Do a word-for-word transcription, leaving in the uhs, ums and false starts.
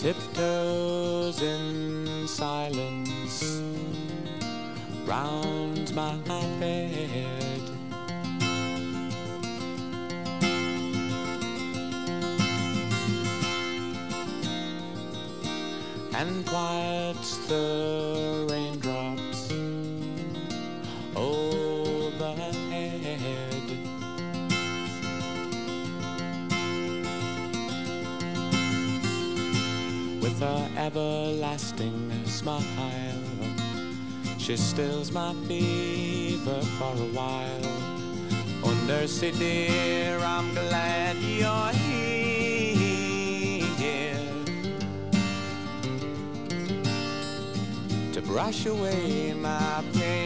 tiptoes in silence round my bed. And quiets the raindrops overhead. With her everlasting smile, she stills my fever for a while. Undersea dear, I'm glad you're here to brush away my pain.